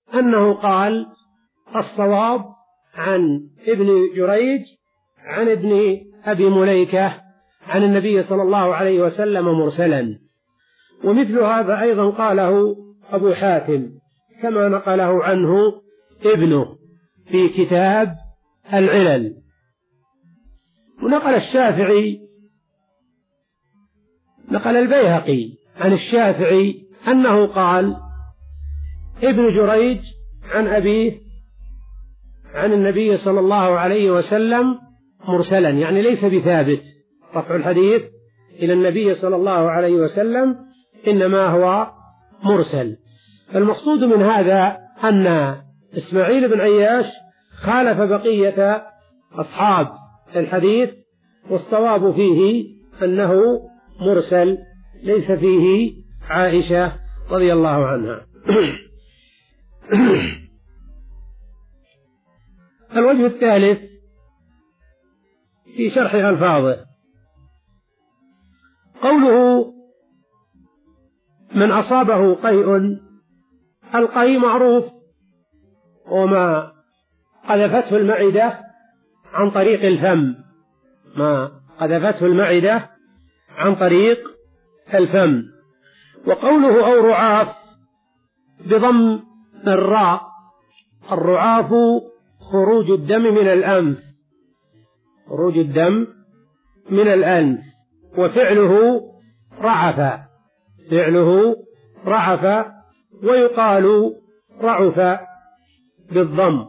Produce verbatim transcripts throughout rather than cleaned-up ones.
أنه قال الصواب عن ابن جريج عن ابن أبي مليكة عن النبي صلى الله عليه وسلم مرسلا. ومثل هذا أيضا قاله أبو حاتم كما نقله عنه ابنه في كتاب العلل. ونقل الشافعي نقل البيهقي عن الشافعي أنه قال ابن جريج عن أبيه عن النبي صلى الله عليه وسلم مرسلا، يعني ليس بثابت رفع الحديث إلى النبي صلى الله عليه وسلم، إنما هو مرسل. فالمقصود من هذا أن إسماعيل بن عياش خالف بقية أصحاب الحديث، والصواب فيه أنه مرسل ليس فيه عائشة رضي الله عنها. الوجه الثالث في شرح ألفاظه قوله من أصابه قيء. القيء معروف وما قذفته المعدة عن طريق الفم، ما قذفته المعدة عن طريق الفم. وقوله أو رعاف بضم الراء، الرعاف خروج الدم من الأنف، خروج الدم من الأنف. وفعله رعف، فعله رعف، ويقال رعف بالضم.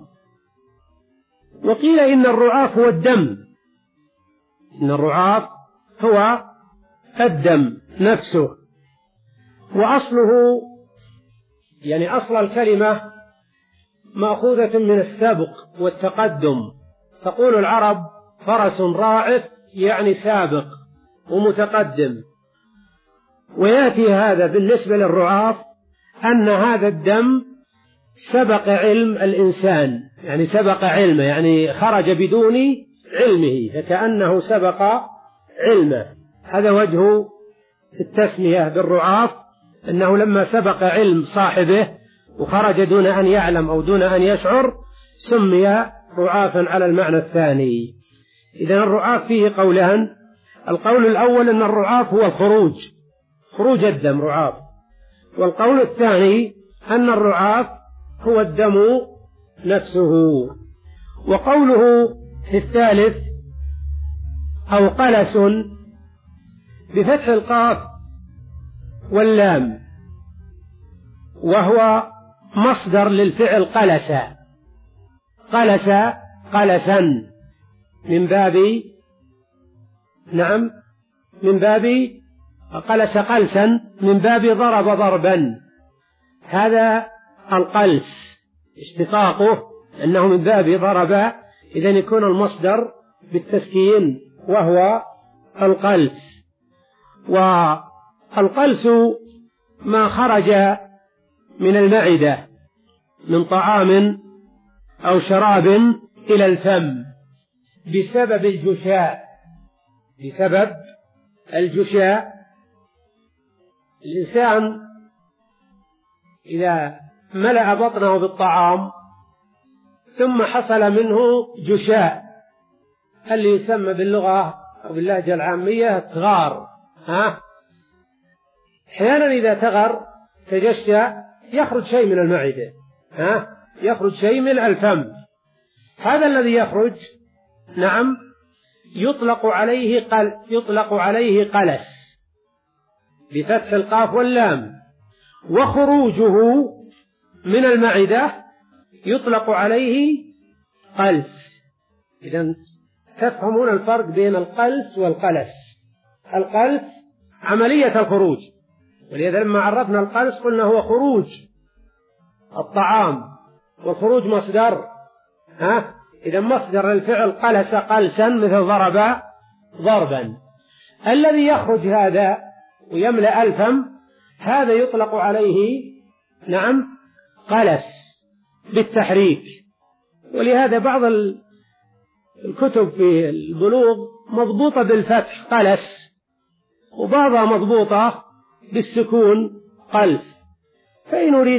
وقيل إن الرعاف هو الدم، إن الرعاف هو الدم نفسه. وأصله يعني أصل الكلمة مأخوذة من السبق والتقدم. تقول العرب فرس راعف يعني سابق ومتقدم. ويأتي هذا بالنسبة للرعاف أن هذا الدم سبق علم الإنسان، يعني سبق علمه، يعني خرج بدون علمه، فكأنه سبق علمه. هذا وجه التسمية بالرعاف، أنه لما سبق علم صاحبه وخرج دون أن يعلم أو دون أن يشعر سمي رعافا على المعنى الثاني. إذن الرعاف فيه قولان. القول الأول أن الرعاف هو الخروج، خروج الدم رعاف. والقول الثاني أن الرعاف هو الدم نفسه. وقوله في الثالث أو قلس بفتح القاف واللام، وهو مصدر للفعل قلس، قلس قلسا من باب نعم من باب قلس قلسا من باب ضرب ضربا. هذا القلس اشتقاقه أنه من باب ضرب، إذن يكون المصدر بالتسكين وهو القلس. والقلس ما خرج من المعدة من طعام أو شراب إلى الفم بسبب الجشاء، بسبب الجشاء. الإنسان إذا ملأ بطنه بالطعام ثم حصل منه جشاء، اللي يسمى باللغة أو باللهجة العامية تغار، ها أحيانا إذا تغر تجشى يخرج شيء من المعدة، ها يخرج شيء من الفم. هذا الذي يخرج نعم يطلق عليه قل يطلق عليه قلس بفتح القاف واللام. وخروجه من المعدة يطلق عليه قلس. إذن تفهمون الفرق بين القلس والقلس. القلس عملية الخروج، ولذا لما عرفنا القلس قلنا هو خروج الطعام، والخروج مصدر، ها إذا مصدر الفعل قلس قلسا مثل ضرب ضربا. الذي يخرج هذا ويملأ الفم هذا يطلق عليه نعم قلس بالتحريك. ولهذا بعض الكتب في البلوغ مضبوطة بالفتح قلس، وبعضها مضبوطة بالسكون قلس. فإن أريد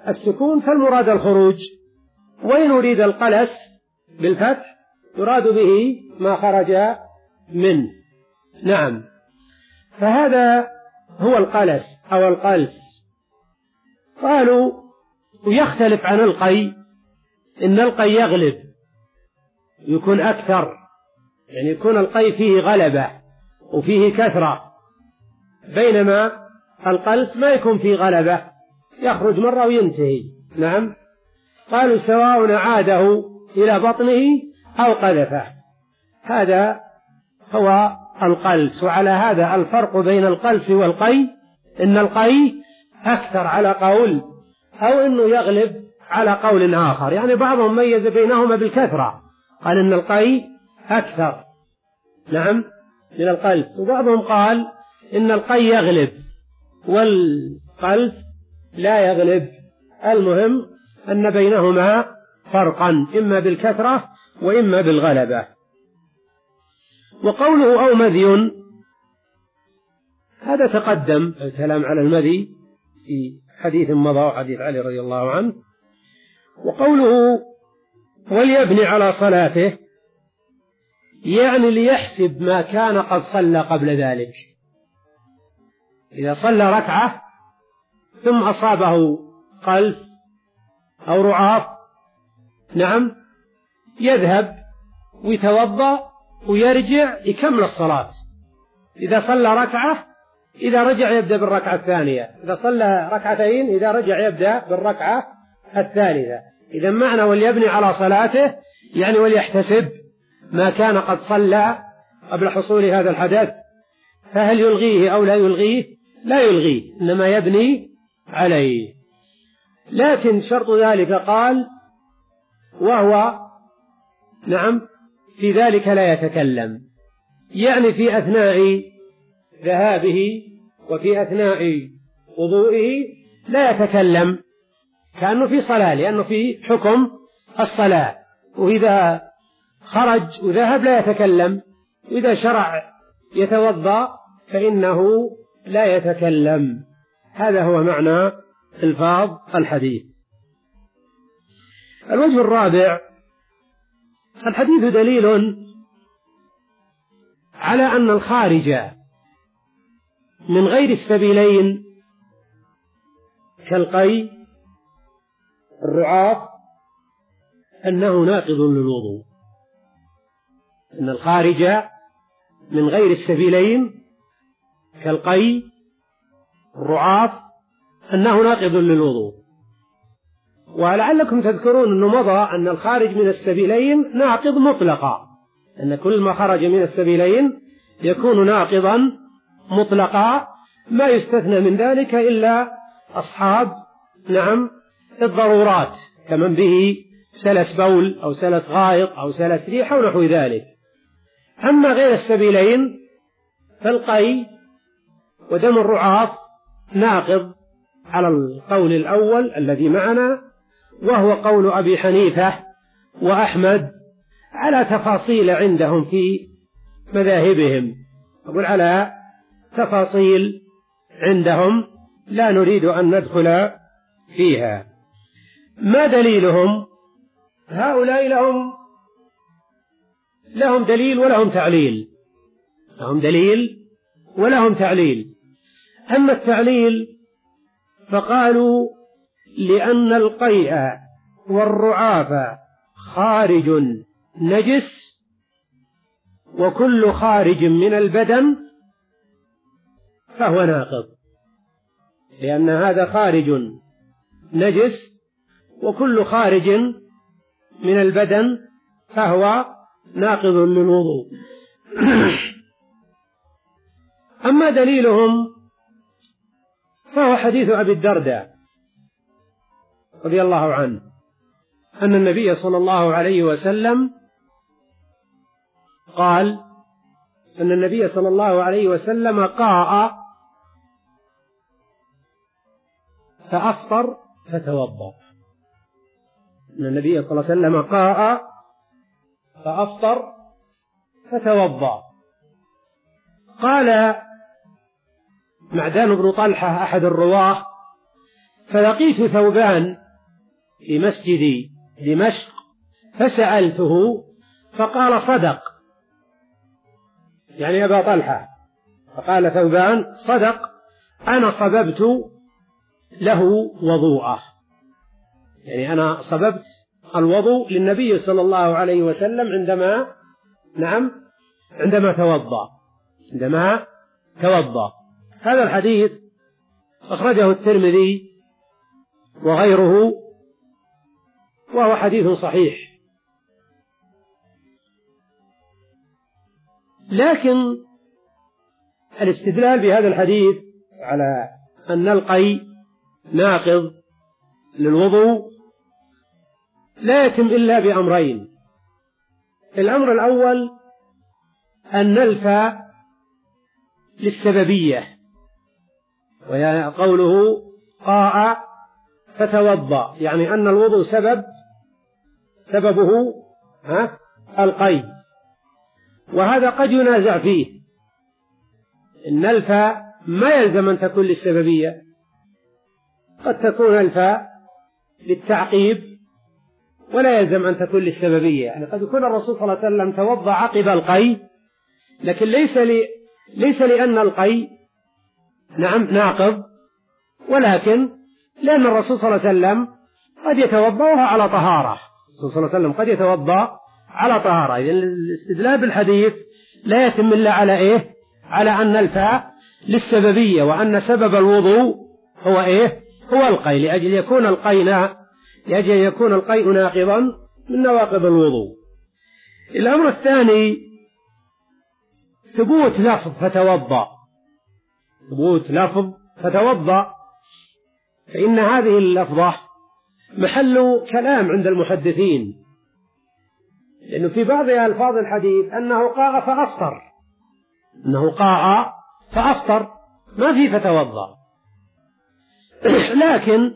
السكون فالمراد الخروج، وإن أريد القلس بالفتح يراد به ما خرج منه. نعم، فهذا هو القلس أو القلس. قالوا ويختلف عن القي، إن القي يغلب يكون أكثر، يعني يكون القي فيه غلبة وفيه كثرة، بينما القلس ما يكون فيه غلبة، يخرج مرة وينتهي. نعم، قالوا سواء عاده إلى بطنه أو قذفه، هذا هو القلس. وعلى هذا الفرق بين القلس والقي، إن القي أكثر على قول، أو إنه يغلب على قول آخر، يعني بعضهم ميز بينهما بالكثرة، قال إن القي أكثر نعم من القلس، وبعضهم قال إن القي يغلب والقلس لا يغلب. المهم أن بينهما فرقا، إما بالكثرة وإما بالغلبة. وقوله أو مذي، هذا تقدم الكلام على المذي في حديث مضى وحديث علي رضي الله عنه. وقوله وليبني على صلاته، يعني ليحسب ما كان قد صلى قبل ذلك. إذا صلى ركعة ثم أصابه قلس أو رعاف، نعم، يذهب ويتوضأ ويرجع يكمل الصلاة. إذا صلى ركعة إذا رجع يبدأ بالركعة الثانية، إذا صلى ركعتين إذا رجع يبدأ بالركعة الثالثة. إذا معنى وليبني على صلاته يعني وليحتسب ما كان قد صلى قبل حصول هذا الحدث، فهل يلغيه أو لا يلغيه؟ لا يلغيه، إنما يبني عليه. لكن شرط ذلك قال وهو نعم في ذلك لا يتكلم، يعني في أثناء ذهابه وفي أثناء وضوئه لا يتكلم، كأنه في صلاة، لأنه في حكم الصلاة. وإذا خرج وذهب لا يتكلم، وإذا شرع يتوضأ فإنه لا يتكلم. هذا هو معنى الفاظ الحديث. الوجه الرابع، الحديث دليل على أن الخارج من غير السبيلين كالقي الرعاف أنه ناقض للوضوء، أن الخارج من غير السبيلين كالقي الرعاف أنه ناقض للوضوء. ولعلكم تذكرون أنه مضى أن الخارج من السبيلين ناقض مطلقا، أن كل ما خرج من السبيلين يكون ناقضا مطلقا، ما يستثنى من ذلك إلا أصحاب نعم الضرورات، كمن به سلس بول أو سلس غائط أو سلس ريح أو نحو ذلك. أما غير السبيلين فالقي ودم الرعاف ناقض على القول الأول الذي معنا، وهو قول أبي حنيفة وأحمد على تفاصيل عندهم في مذاهبهم، أقول على تفاصيل عندهم لا نريد أن ندخل فيها. ما دليلهم؟ هؤلاء لهم لهم دليل ولهم تعليل، لهم دليل ولهم تعليل. أما التعليل فقالوا لأن القيء والرعاف خارج نجس، وكل خارج من البدن فهو ناقض، لأن هذا خارج نجس وكل خارج من البدن فهو ناقض للوضوء. أما دليلهم فهو حديث أبي الدرداء رضي الله عنه أن النبي صلى الله عليه وسلم قال أن النبي صلى الله عليه وسلم قاء فأفطر فتوضأ. أن النبي صلى الله عليه وسلم قاء فأفطر فتوضأ. قال معدان بن طلحة أحد الرواه فلقيت ثوبان في مسجد دمشق فسألته فقال صدق، يعني أبا طلحة، فقال ثوبان صدق، أنا صببت له وضوءه، يعني أنا صببت الوضوء للنبي صلى الله عليه وسلم عندما نعم عندما توضأ عندما توضأ هذا الحديث أخرجه الترمذي وغيره وهو حديث صحيح. لكن الاستدلال بهذا الحديث على أن القي ناقض للوضوء لا يتم إلا بأمرين. الأمر الأول أن نلفى للسببية، وهي قوله قاء فتوضأ، يعني أن الوضوء سبب سببه ها القي، وهذا قد ينازع فيه. إن الفاء ما يلزم أن تكون للسببية، قد تكون الفاء للتعقيب ولا يلزم أن تكون للسببية، يعني قد يكون الرسول صلى الله عليه وسلم توضأ عقب القي، لكن ليس لي ليس لأن القي نعم ناقض، ولكن لأن الرسول صلى الله عليه وسلم قد يتوضأ على طهارة، الرسول صلى الله عليه وسلم قد يتوضأ على طهارة. إذن الاستدلال بالحديث لا يتم إلا على إيه؟ على أن الفاء للسببية، وأن سبب الوضوء هو إيه؟ هو القي، لأجل يكون القي لأجل يكون القيء ناقضا من نواقض الوضوء. الأمر الثاني ثبوت لفظ فتوضأ، ثبوت لفظ فتوضأ، فإن هذه اللفظة محل كلام عند المحدثين، لأنه في بعض ألفاظ الحديث أنه قاء فأفطر، أنه قاء فأفطر، ما في فتوضأ. لكن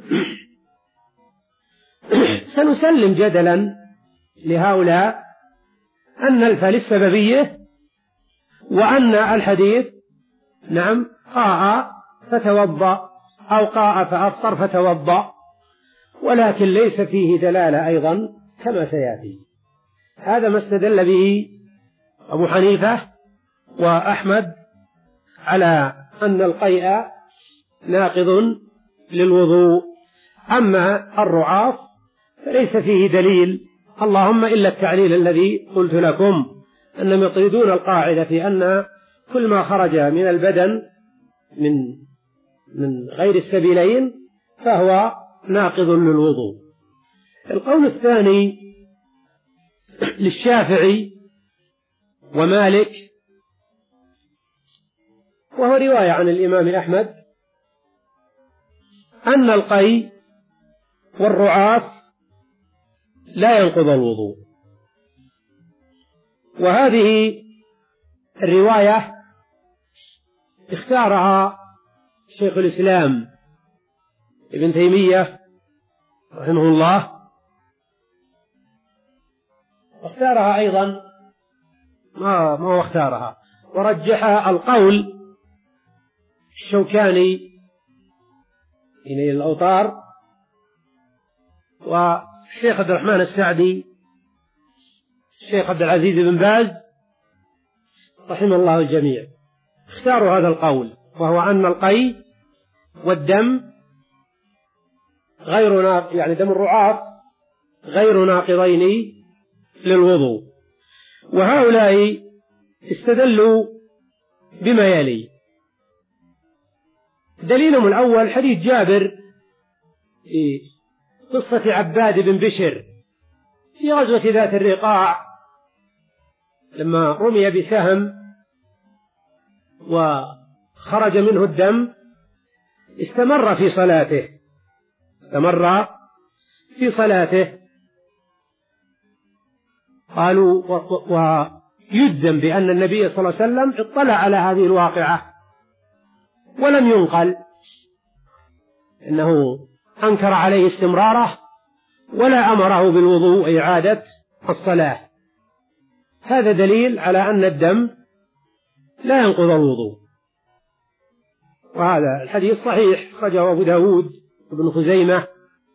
سنسلم جدلا لهؤلاء أن الفاء للسببية، وأن الحديث نعم قاء فتوضأ أو قاء فأفطر فتوضأ، ولكن ليس فيه دلالة أيضا كما سيأتي. هذا ما استدل به أبو حنيفة وأحمد على أن القيء ناقض للوضوء. أما الرعاف فليس فيه دليل، اللهم إلا التعليل الذي قلت لكم، أنهم يطردون القاعدة في أن كل ما خرج من البدن من من غير السبيلين فهو ناقض للوضوء. القول الثاني للشافعي ومالك، وهو رواية عن الإمام أحمد، أن القي والرعاف لا ينقض الوضوء. وهذه الرواية اختارها شيخ الإسلام ابن تيمية رحمه الله، واختارها أيضا ما ما اختارها ورجحها القول الشوكاني إلى الأوطار، والشيخ عبد الرحمن السعدي، الشيخ عبد العزيز بن باز رحمه الله الجميع، اختاروا هذا القول، وهو أن القي والدم غير ناقض، يعني دم الرعاف غير ناقضين للوضوء. وهؤلاء استدلوا بما يلي. دليلهم الأول حديث جابر في قصة عباد بن بشر في غزوة ذات الرقاع، لما رمي بسهم وخرج منه الدم استمر في صلاته استمر في صلاته قالوا ويجزم بأن النبي صلى الله عليه وسلم اطلع على هذه الواقعة ولم ينقل إنه أنكر عليه استمراره ولا أمره بالوضوء وإعادة الصلاة. هذا دليل على أن الدم لا ينقض الوضوء، وهذا الحديث صحيح، أخرجه أبو داود ابن خزيمة.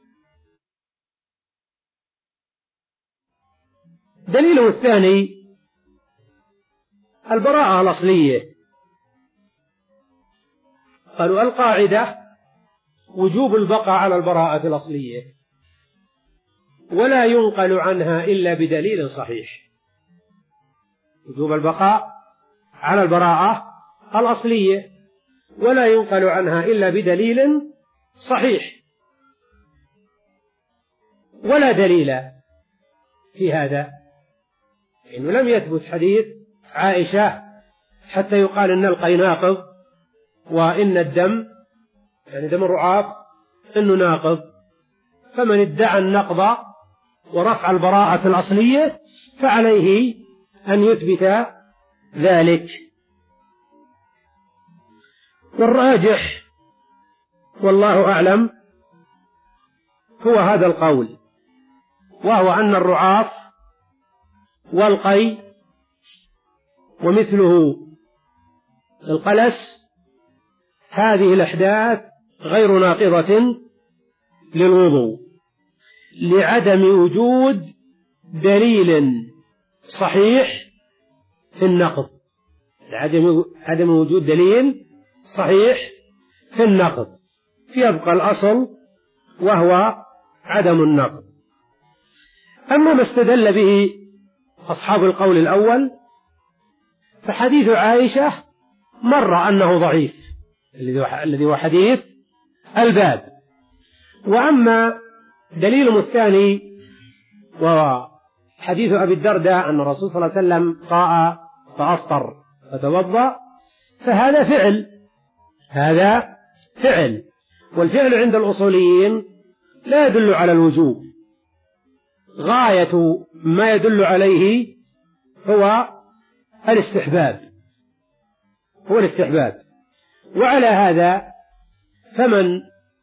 دليله الثاني البراءة الأصلية. قالوا القاعدة وجوب البقاء على البراءة الأصلية ولا ينقل عنها إلا بدليل صحيح. وجوب البقاء على البراءة الأصلية ولا ينقل عنها إلا بدليل صحيح. ولا دليل في هذا، إنه لم يثبت حديث عائشة حتى يقال إن القي ناقض وإن الدم يعني دم الرعاف إنه ناقض. فمن ادعى النقض ورفع البراءة الأصلية فعليه أن يثبت ذلك. والراجح والله أعلم هو هذا القول، وهو أن الرعاف والقي ومثله القلس هذه الأحداث غير ناقضة للوضوء لعدم وجود دليل صحيح في النقض، لعدم عدم وجود دليل صحيح في النقض، فيبقى الأصل وهو عدم النقض. أما ما استدل به أصحاب القول الأول فحديث عائشة مر أنه ضعيف الذي هو حديث الباب. وأما دليلهم الثاني وهو حديث أبي الدرداء أن الرسول صلى الله عليه وسلم قاء فأفطر فتوضأ فهذا فعل، هذا فعل، والفعل عند الأصوليين لا يدل على الوجوب، غاية ما يدل عليه هو الاستحباب، هو الاستحباب. وعلى هذا فمن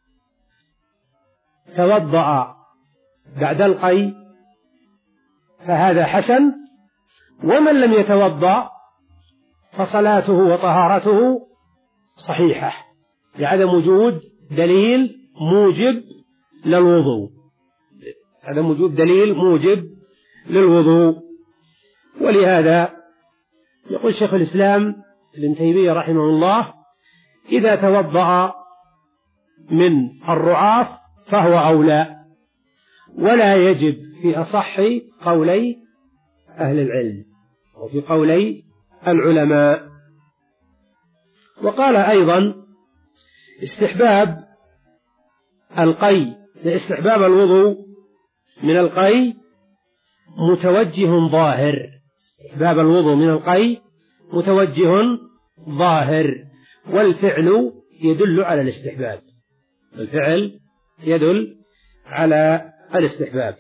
توضأ بعد القي فهذا حسن، ومن لم يتوضأ فصلاته وطهارته صحيحة لعدم وجود دليل موجب للوضوء، عدم وجود دليل موجب للوضوء. ولهذا يقول شيخ الإسلام ابن تيمية رحمه الله إذا توضأ من الرعاف فهو أولى، ولا يجب في أصح قولي أهل العلم وفي قولي العلماء. وقال أيضا استحباب القي لاستحباب الوضوء من القي متوجه ظاهر، استحباب الوضوء من القي متوجه ظاهر، والفعل يدل على الاستحباب، الفعل يدل على الاستحباب.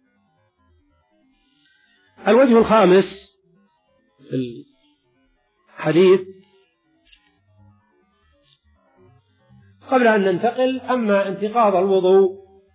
الوجه الخامس في الحديث قبل أن ننتقل، أما انتقاض الوضوء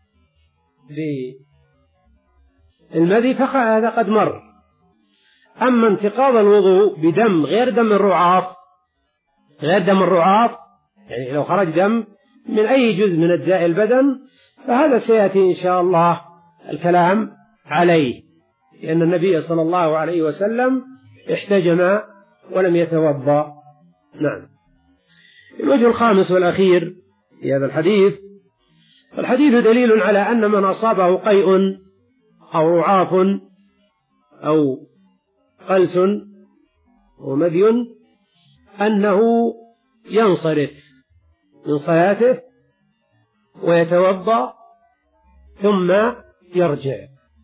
بالمذي فهذا قد مر. أما انتقاض الوضوء بدم غير دم الرعاف، غير دم الرعاف يعني لو خرج دم من أي جزء من أجزاء البدن فهذا سيأتي إن شاء الله الكلام عليه، لأن النبي صلى الله عليه وسلم احتجم ولم يتوضأ. نعم. الوجه الخامس والأخير في هذا الحديث، الحديث دليل على أن من أصابه قيء أو رعاف أو قلس ومذي أنه ينصرف من صلاته ويتوضأ ثم يرجع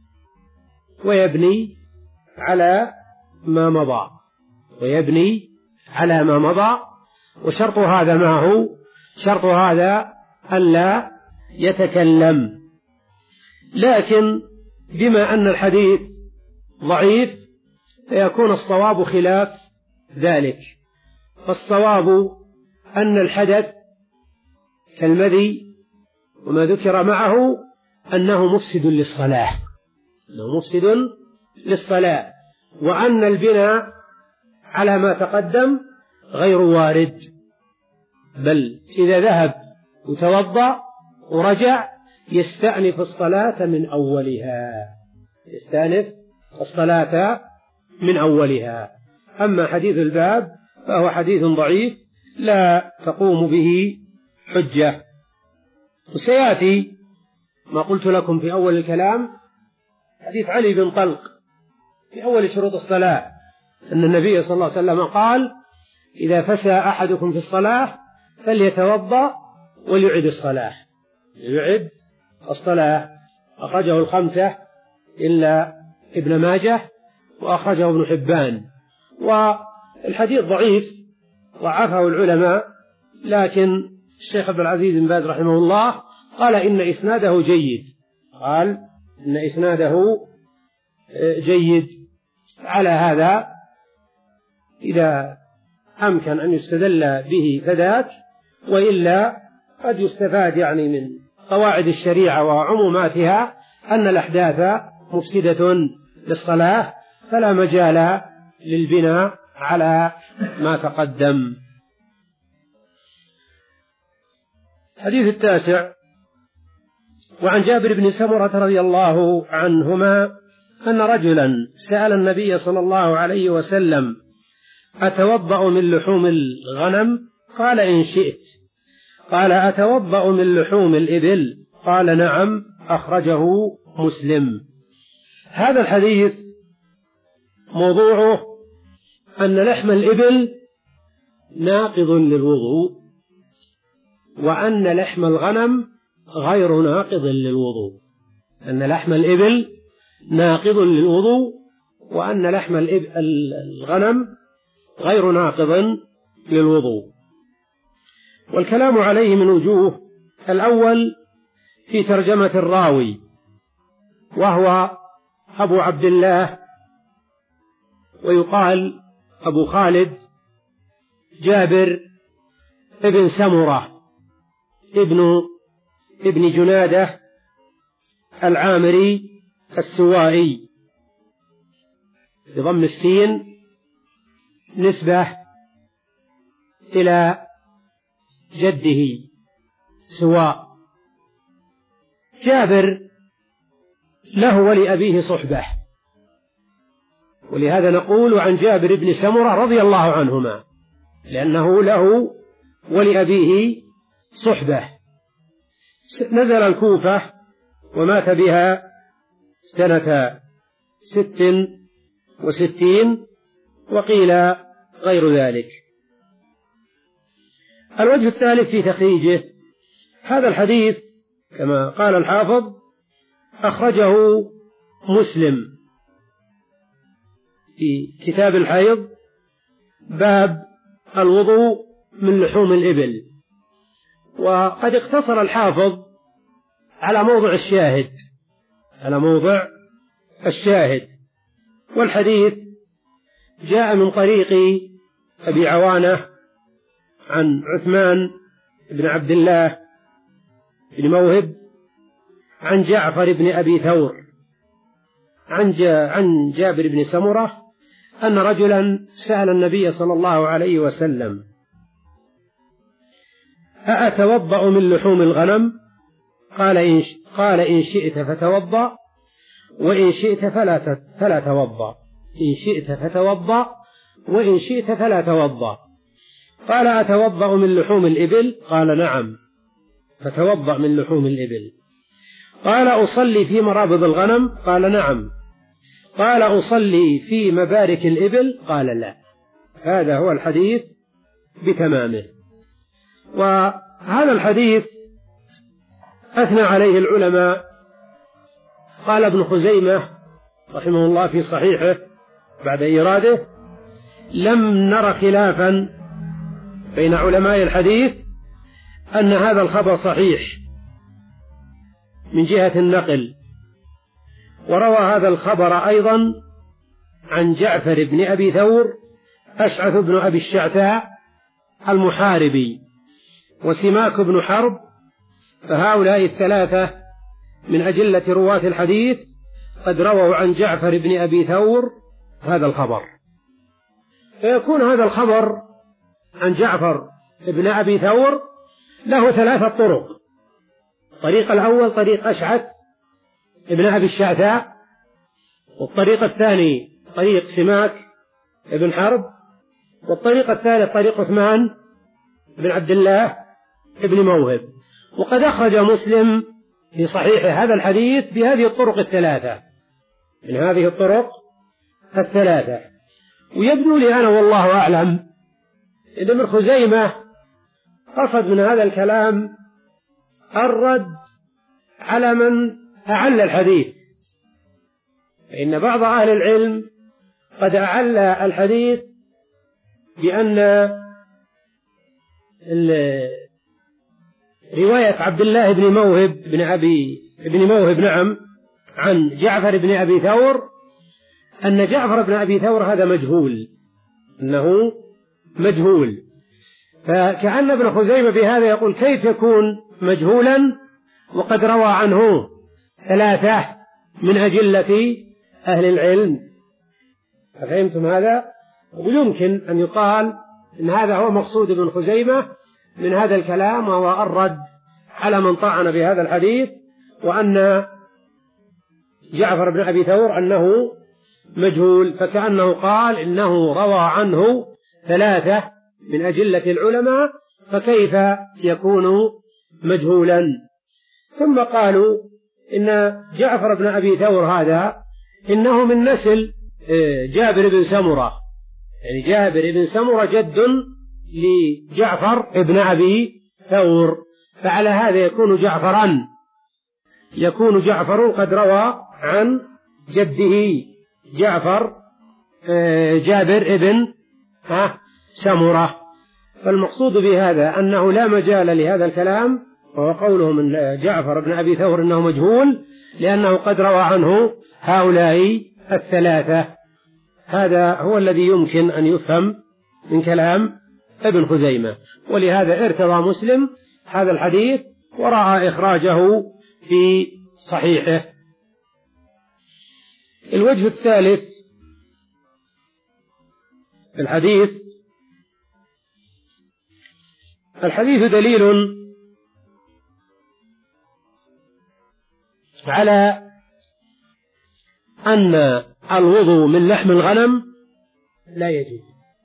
ويبني على ما مضى، ويبني على ما مضى. وشرط هذا ما هو؟ شرط هذا ألا يتكلم. لكن بما أن الحديث ضعيف فيكون الصواب خلاف ذلك، فالصواب أن الحدث كالمذي وما ذكر معه أنه مفسد للصلاة، أنه مفسد للصلاة، وأن البناء على ما تقدم غير وارد، بل إذا ذهب وتوضأ ورجع يستأنف الصلاة من أولها، يستأنف الصلاة من أولها. أما حديث الباب فهو حديث ضعيف لا تقوم به حجة. وسيأتي ما قلت لكم في أول الكلام حديث علي بن طلق في أول شروط الصلاة، أن النبي صلى الله عليه وسلم قال: إذا فسى أحدكم في الصلاة فليتوضأ وليعد الصلاة، يعد الصلاة. أخرجه الخمسة إلا ابن ماجه، وأخرجه ابن حبان. والحديث ضعيف ضعفه العلماء، لكن الشيخ عبد العزيز بن باز رحمه الله قال إن إسناده جيد، قال إن إسناده جيد. على هذا إذا أمكن أن يستدل به فذاك، وإلا قد يستفاد يعني من قواعد الشريعة وعموماتها أن الأحداث مفسدة للصلاة، فلا مجال للبناء على ما تقدم. الحديث التاسع: وعن جابر بن سمرة رضي الله عنهما أن رجلا سأل النبي صلى الله عليه وسلم: أتوضأ من لحوم الغنم؟ قال: إن شئت. قال: أتوضأ من لحوم الإبل؟ قال: نعم. أخرجه مسلم. هذا الحديث موضوعه أن لحم الإبل ناقض للوضوء، وأن لحم الغنم غير ناقض للوضوء. أن لحم الإبل ناقض للوضوء، وأن لحم الغنم غير ناقض للوضوء. والكلام عليه من وجوه: الأول في ترجمة الراوي، وهو أبو عبد الله، ويقال أبو خالد جابر ابن سمرة ابن ابن جنادة العامري السوائي بضم السين، نسبة إلى جده سواء. جابر له ولأبيه صحبة، ولهذا نقول عن جابر بن سمرة رضي الله عنهما، لأنه له ولأبيه صحبة. نزل الكوفة ومات بها سنة ست وستين، وقيل غير ذلك. الوجه الثالث في تخريجه: هذا الحديث كما قال الحافظ أخرجه مسلم في كتاب الحيض، باب الوضوء من لحوم الإبل. وقد اقتصر الحافظ على موضع الشاهد على موضع الشاهد والحديث جاء من طريق أبي عوانة عن عثمان بن عبد الله بن موهب عن جعفر بن أبي ثور عن, جا عن جابر بن سمرة أن رجلا سأل النبي صلى الله عليه وسلم: أأتوضأ من لحوم الغنم؟ قال إن, قال إن شئت فتوضأ، وإن شئت فلا, فلا توضأ. إن شئت فتوضأ، وإن شئت فلا توضأ. قال: أتوضأ من لحوم الإبل؟ قال: نعم. فتوضأ من لحوم الإبل. قال: أصلي في مرابض الغنم؟ قال: نعم. قال: أصلي في مبارك الإبل؟ قال: لا. هذا هو الحديث بتمامه. وهذا الحديث أثنى عليه العلماء. قال ابن خزيمة رحمه الله في صحيحه بعد إيراده: لم نر خلافا بين علماء الحديث أن هذا الخبر صحيح من جهة النقل. وروى هذا الخبر أيضا عن جعفر بن أبي ثور، أشعث بن أبي الشعثاء المحاربي، وسماك بن حرب، فهؤلاء الثلاثة من أجلة رواة الحديث قد رووا عن جعفر بن أبي ثور هذا الخبر. فيكون هذا الخبر عن جعفر بن أبي ثور له ثلاثة طرق. الطريق الأول طريق أشعث ابن أبي الشعثاء، والطريق الثاني طريق سماك ابن حرب، والطريق الثالث طريق عثمان بن عبد الله ابن موهب. وقد أخرج مسلم في صحيح هذا الحديث بهذه الطرق الثلاثة، من هذه الطرق الثلاثة. ويبدو لي أنا والله أعلم إن ابن خزيمة قصد من هذا الكلام الرد على من أعل الحديث، فإن بعض أهل العلم قد أعل الحديث بأن رواية عبد الله بن موهب بن أبي بن موهب نعم عن جعفر بن أبي ثور، أن جعفر بن أبي ثور هذا مجهول، أنه مجهول. فكأن ابن خزيمة بهذا يقول كيف يكون مجهولا وقد روى عنه ثلاثة من أجلة أهل العلم. ففهمتم هذا؟ ويمكن أن يقال إن هذا هو مقصود ابن خزيمة من هذا الكلام، وهو الرد على من طعن بهذا الحديث، وأن جعفر بن أبي ثور أنه مجهول، فكأنه قال إنه روى عنه ثلاثة من أجلة العلماء، فكيف يكون مجهولا؟ ثم قالوا إن جعفر بن أبي ثور هذا إنه من نسل جابر بن سمرة، يعني جابر بن سمرة جد لجعفر بن أبي ثور، فعلى هذا يكون جعفرا يكون جعفر قد روى عن جده جعفر جابر بن سمرة. فالمقصود بهذا أنه لا مجال لهذا الكلام، وهو قوله من جعفر بن أبي ثور إنه مجهول، لأنه قد روى عنه هؤلاء الثلاثة. هذا هو الذي يمكن أن يفهم من كلام ابن خزيمة، ولهذا ارتضى مسلم هذا الحديث ورأى إخراجه في صحيحه. الوجه الثالث الحديث الحديث دليل على أن الوضوء من لحم الغنم لا يجوز،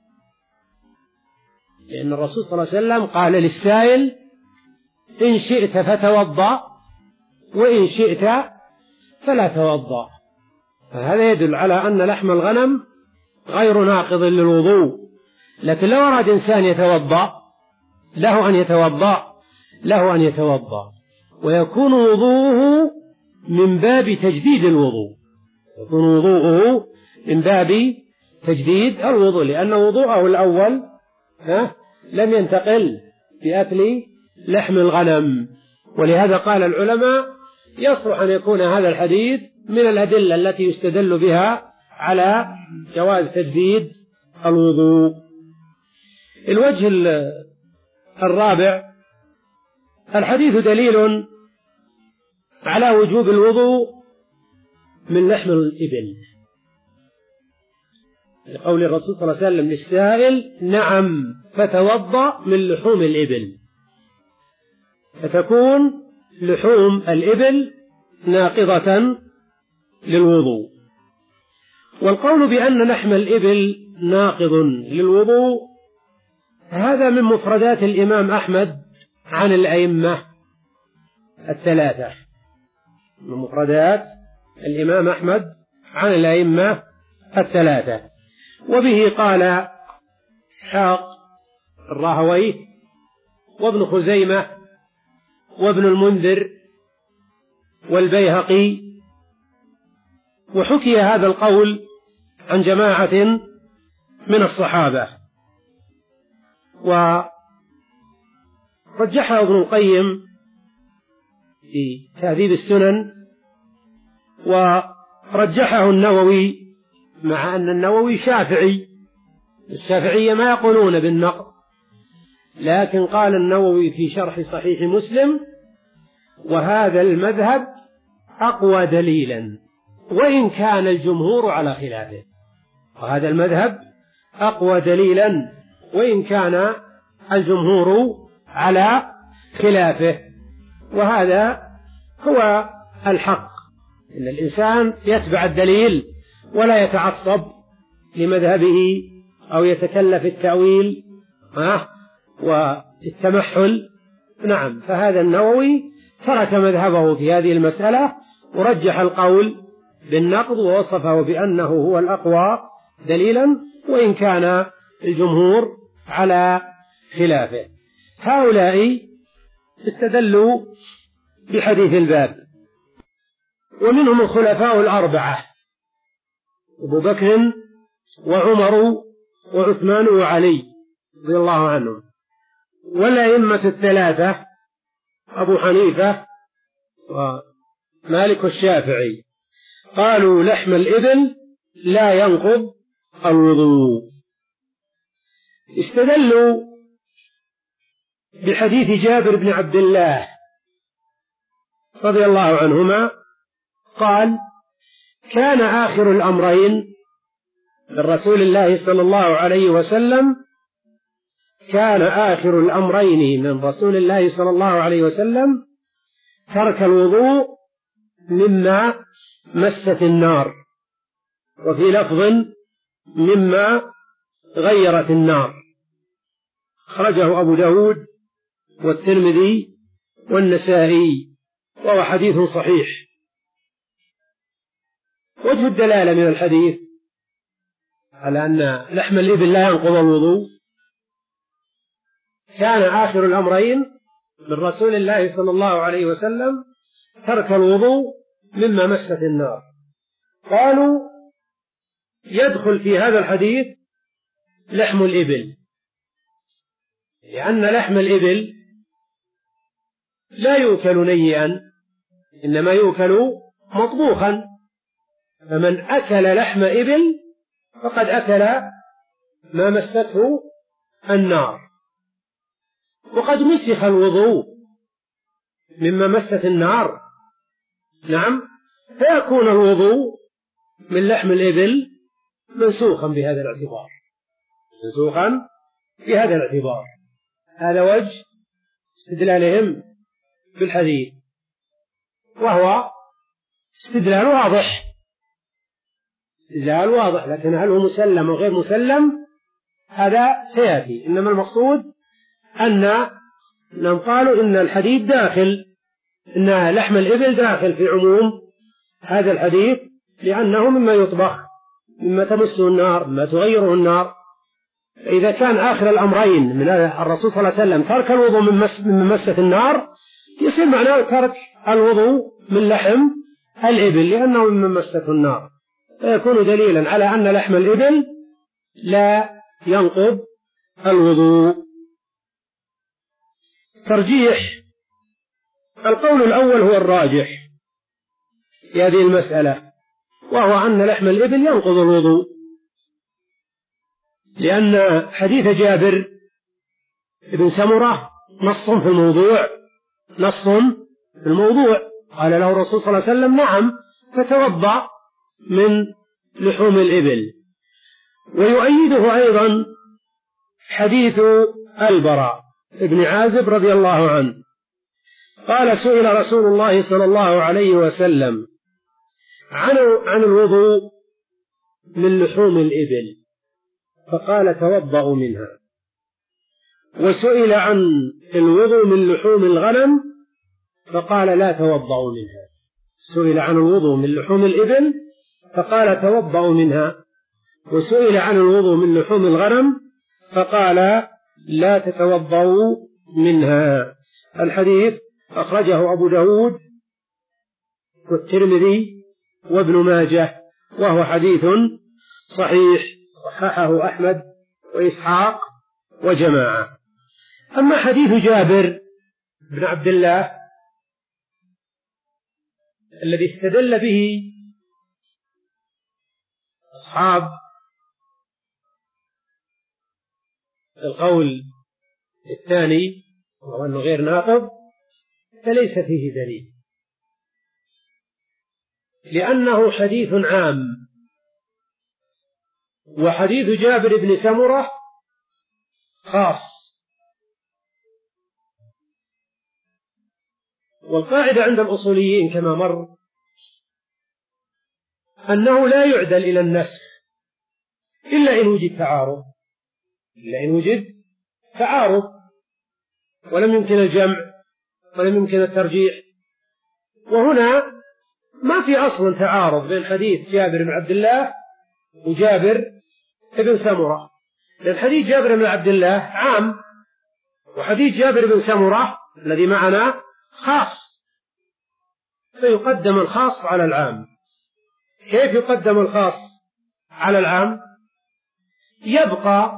لأن الرسول صلى الله عليه وسلم قال للسائل إن شئت فتوضأ وإن شئت فلا توضأ، فهذا يدل على أن لحم الغنم غير ناقض للوضوء. لكن لو أراد إنسان يتوضأ له أن يتوضأ له أن يتوضأ ويكون وضوءه من باب تجديد الوضوء يكون وضوءه من باب تجديد الوضوء، لأن وضوءه الأول ها لم ينتقل بأكل لحم الغنم. ولهذا قال العلماء يصلح أن يكون هذا الحديث من الأدلة التي يستدل بها على جواز تجديد الوضوء. الوجه الرابع الحديث دليل على وجوب الوضوء من لحم الإبل، لقول الرسول صلى الله عليه وسلم للسائل نعم فتوضأ من لحوم الإبل، فتكون لحوم الإبل ناقضة للوضوء. والقول بأن لحم الإبل ناقض للوضوء هذا من مفردات الإمام أحمد عن الأئمة الثلاثة من مفردات الإمام أحمد عن الأئمة الثلاثة. وبه قال إسحاق الراهوي وابن خزيمة وابن المنذر والبيهقي. وحكي هذا القول عن جماعة من الصحابة، ورجحه ابن القيم في تهذيب السنن، ورجحه النووي، مع أن النووي شافعي، الشافعية ما يقولون بالنقض، لكن قال النووي في شرح صحيح مسلم وهذا المذهب أقوى دليلا وإن كان الجمهور على خلافه، وهذا المذهب أقوى دليلا وإن كان الجمهور على خلافه. وهذا هو الحق، إن الإنسان يتبع الدليل ولا يتعصب لمذهبه أو يتكلف التأويل والتمحل. نعم، فهذا النووي ترك مذهبه في هذه المسألة ورجح القول بالنقض ووصفه بأنه هو الأقوى دليلا، وإن كان الجمهور على خلافه. هؤلاء استدلوا بحديث الباب، ومنهم الخلفاء الأربعة أبو بكر وعمر وعثمان وعلي رضي الله عنهم، والأئمة الثلاثة أبو حنيفة ومالك والشافعي قالوا لحم الإبل لا ينقض الوضوء. استدلوا بحديث جابر بن عبد الله رضي الله عنهما قال: كان آخر الأمرين من رسول الله صلى الله عليه وسلم كان آخر الأمرين من رسول الله صلى الله عليه وسلم ترك الوضوء مما مست النار، وفي لفظ مما غيرت النار. خرجه أبو داود والترمذي والنسائي، وهو حديث صحيح. وجه الدلالة من الحديث على أن لحم الإبل لا ينقض الوضوء: كان آخر الأمرين من رسول الله صلى الله عليه وسلم ترك الوضوء مما مست النار. قالوا يدخل في هذا الحديث لحم الإبل، لأن لحم الإبل لا يؤكل نيئا، إنما يؤكل مطبوخا، فمن أكل لحم إبل فقد أكل ما مسته النار. وقد مسخ الوضوء مما مست النار، نعم، فيكون الوضوء من لحم الإبل منسوخا بهذا الاعتبار، منسوخا بهذا الاعتبار. هذا وجه استدلالهم بالحديث، وهو استدلال واضح، استدلال واضح، لكن هل هو مسلم وغير مسلم هذا سيأتي. إنما المقصود أن لم قالوا إن الحديث داخل، إن لحم الإبل داخل في عموم هذا الحديث، لأنه مما يطبخ، مما تمسه النار، مما تغيره النار. إذا كان آخر الأمرين من الرسول صلى الله عليه وسلم ترك الوضوء من مس من مسة النار، يصير معناه ترك الوضوء من لحم الإبل لأنه مما مسته النار، فيكون دليلا على أن لحم الإبل لا ينقض الوضوء. ترجيح: القول الأول هو الراجح في هذه المسألة، وهو أن لحم الإبل ينقض الوضوء، لأن حديث جابر بن سمرة نص في الموضوع، نص في الموضوع. قال له الرسول صلى الله عليه وسلم: نعم، فتوضأ من لحوم الإبل. ويؤيده أيضا حديث البراء بن عازب رضي الله عنه قال: سئل رسول الله صلى الله عليه وسلم عن عن الوضوء من لحوم الإبل فقال: توضأوا منها. وسئل عن الوضوء من لحوم الغنم فقال: لا توضأوا منها. سئل عن الوضوء من لحوم الإبل فقال: توضأوا منها. وسئل عن الوضوء من لحوم الغنم فقال: لا تتوضأوا منها. الحديث أخرجه أبو داود والترمذي وابن ماجه، وهو حديث صحيح، صححه أحمد وإسحاق وجماعة. أما حديث جابر بن عبد الله الذي استدل به أصحاب القول الثاني وهو أنه غير ناقض، فليس فيه دليل، لأنه حديث عام، وحديث جابر بن سمرة خاص. والقاعدة عند الأصوليين كما مر أنه لا يعدل إلى النسخ إلا إن وجد تعارض، إلا إن وجد تعارض ولم يمكن الجمع ولم يمكن الترجيح. وهنا ما في أصل تعارض بين حديث جابر بن عبد الله وجابر بن سمرة، لأن حديث جابر بن عبد الله عام، وحديث جابر بن سمرة الذي معنا خاص، فيقدم الخاص على العام. كيف يقدم الخاص على العام؟ يبقى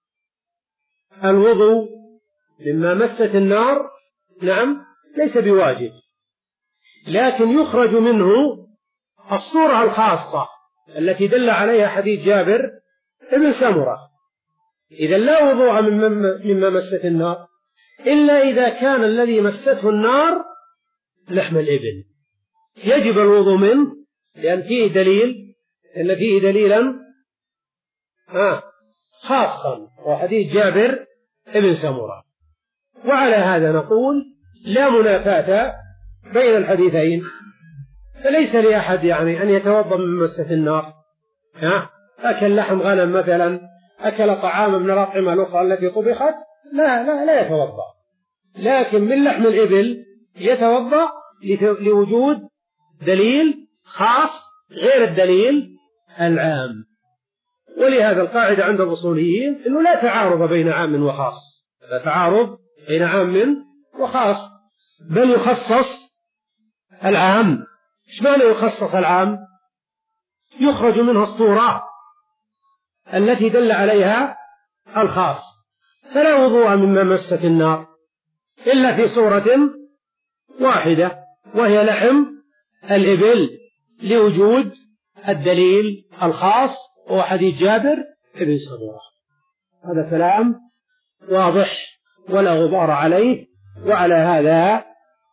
الوضوء مما مست النار، نعم، ليس بواجب، لكن يخرج منه الصورة الخاصة التي دل عليها حديث جابر بن سمرة. إذا لا وضوء مما مست النار إلا إذا كان الذي مسته النار لحم الإبل، يجب الوضوء منه، لأن فيه دليل إن فيه دليلا آه خاصا وحديث جابر بن سمرة. وعلى هذا نقول لا منافاة بين الحديثين، فليس لأحد يعني أن يتوضأ من مسة النار. ها أكل لحم غنم مثلا، أكل طعاما من الأطعمة الأخرى التي طبخت، لا لا لا يتوضأ، لكن من لحم الإبل يتوضأ لوجود دليل خاص غير الدليل العام. ولهذا القاعدة عند الأصوليين أنه لا تعارض بين عام وخاص، لا تعارض بين عام وخاص، بل يخصص العام. إيش معنى يخصص العام؟ يخرج منها الصورة التي دل عليها الخاص. فلا وضوء مما مست النار إلا في صورة واحدة وهي لحم الإبل، لوجود الدليل الخاص وهو حديث جابر بن سمرة. هذا كلام واضح ولا غبار عليه. وعلى هذا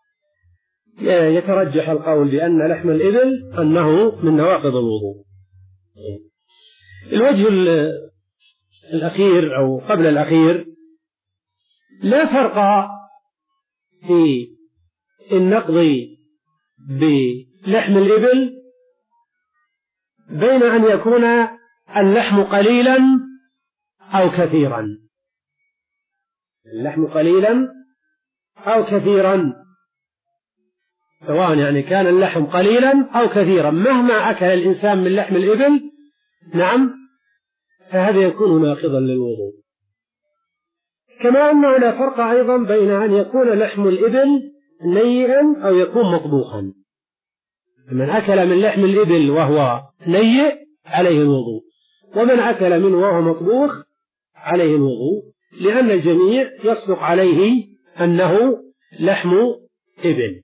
يترجح القول بأن لحم الإبل أنه من نواقض الوضوء. الوجه الأخير أو قبل الأخير، لا فرق في النقض بلحم الإبل بين أن يكون اللحم قليلا أو كثيرا، اللحم قليلا أو كثيرا، سواء يعني كان اللحم قليلا أو كثيرا، مهما أكل الإنسان من لحم الإبل، نعم، فهذا يكون ناقضا للوضوء. كما أنه لا فرق أيضا بين أن يكون لحم الإبل نيئا أو يكون مطبوخا. من أكل من لحم الإبل وهو نيئ عليه الوضوء، ومن أكل منه وهو مطبوخ عليه الوضوء، لأن الجميع يصدق عليه أنه لحم إبل.